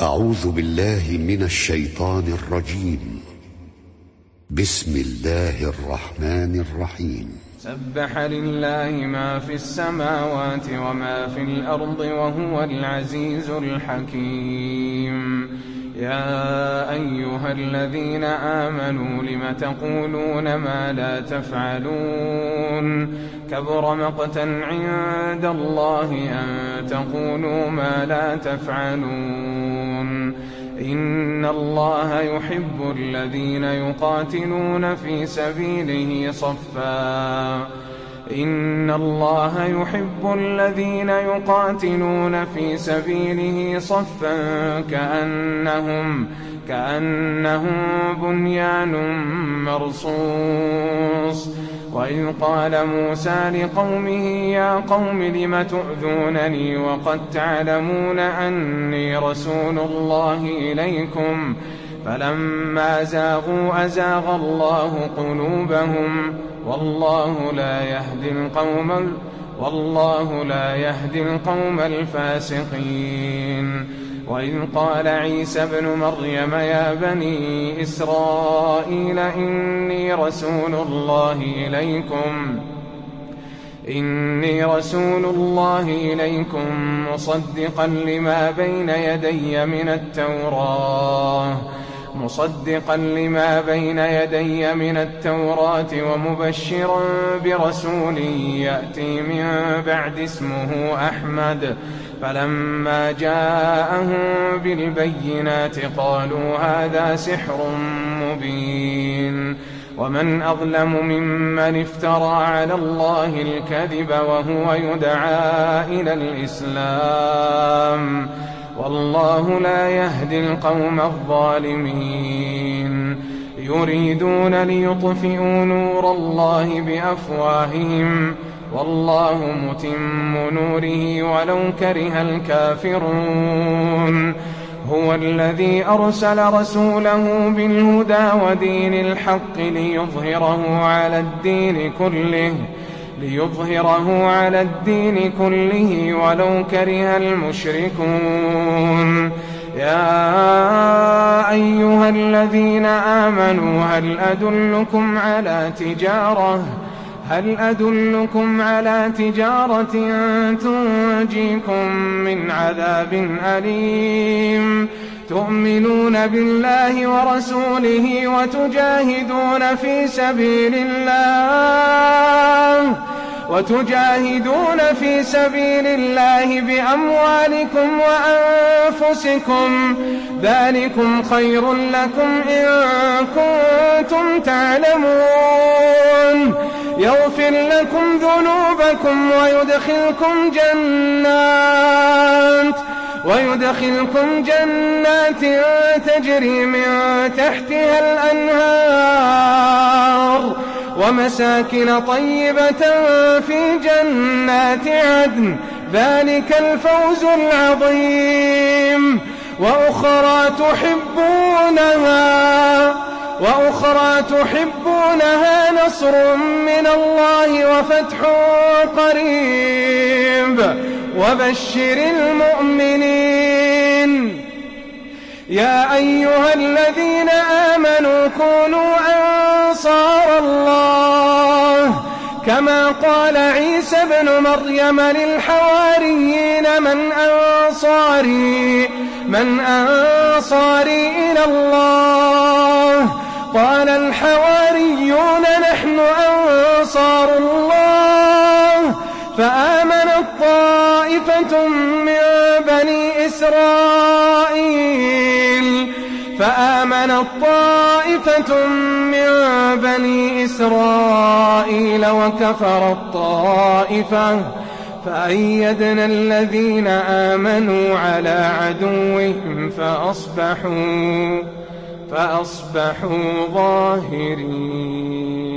أعوذ بالله من الشيطان الرجيم. بسم الله الرحمن الرحيم. سبح لله ما في السماوات وما في الأرض وهو العزيز الحكيم. يا أيها الذين آمنوا لم تقولون ما لا تفعلون كبر مقتا عند الله أن تقولوا ما لا تفعلون. إن الله يحب الذين يقاتلون في سبيله صفا إن الله يحب الذين يقاتلون في سبيله صفا كأنهم بنيان مرصوص. وإذ قال موسى لقومه يا قوم لم تؤذونني وقد تعلمون أني رسول الله إليكم فلما زاغوا أزاغ الله قلوبهم والله لا يهدي القوم الفاسقين. وإذ قال عيسى ابن مريم يا بني إسرائيل إني رسول الله إليكم مصدقا لما بين يدي من التوراة ومبشرا برسول يأتي من بعد اسمه أحمد. فلما جاءهم بالبينات قالوا هذا سحر مبين. ومن أظلم ممن افترى على الله الكذب وهو يدعى إلى الإسلام والله لا يهدي القوم الظالمين. يريدون ليطفئوا نور الله بأفواههم والله متم نوره ولو كره الكافرون. هو الذي أرسل رسوله بالهدى ودين الحق ليظهره على الدين كله ولو كره المشركون. يا أيها الذين آمنوا هل أدلكم على تجارة تنجيكم من عذاب أليم تؤمنون بالله ورسوله وتجاهدون في سبيل الله بأموالكم وأنفسكم ذلكم خير لكم إن كنتم تعلمون. يغفر لكم ذنوبكم ويدخلكم جنات تجري من تحتها الأنهار ومساكن طيبة في جنات عدن ذلك الفوز العظيم. وأخرى تحبونها نصر من الله وفتح قريب وبشر المؤمنين. يا أيها الذين آمنوا كونوا أنصار الله كما قال عيسى ابن مريم للحواريين من أنصاري إلى الله قال الحواريون نحن أنصار الله. فآمنت طائفة من بني إسرائيل وكفرت طائفة فأيدنا الذين آمنوا على عدوهم فأصبحوا ظاهرين.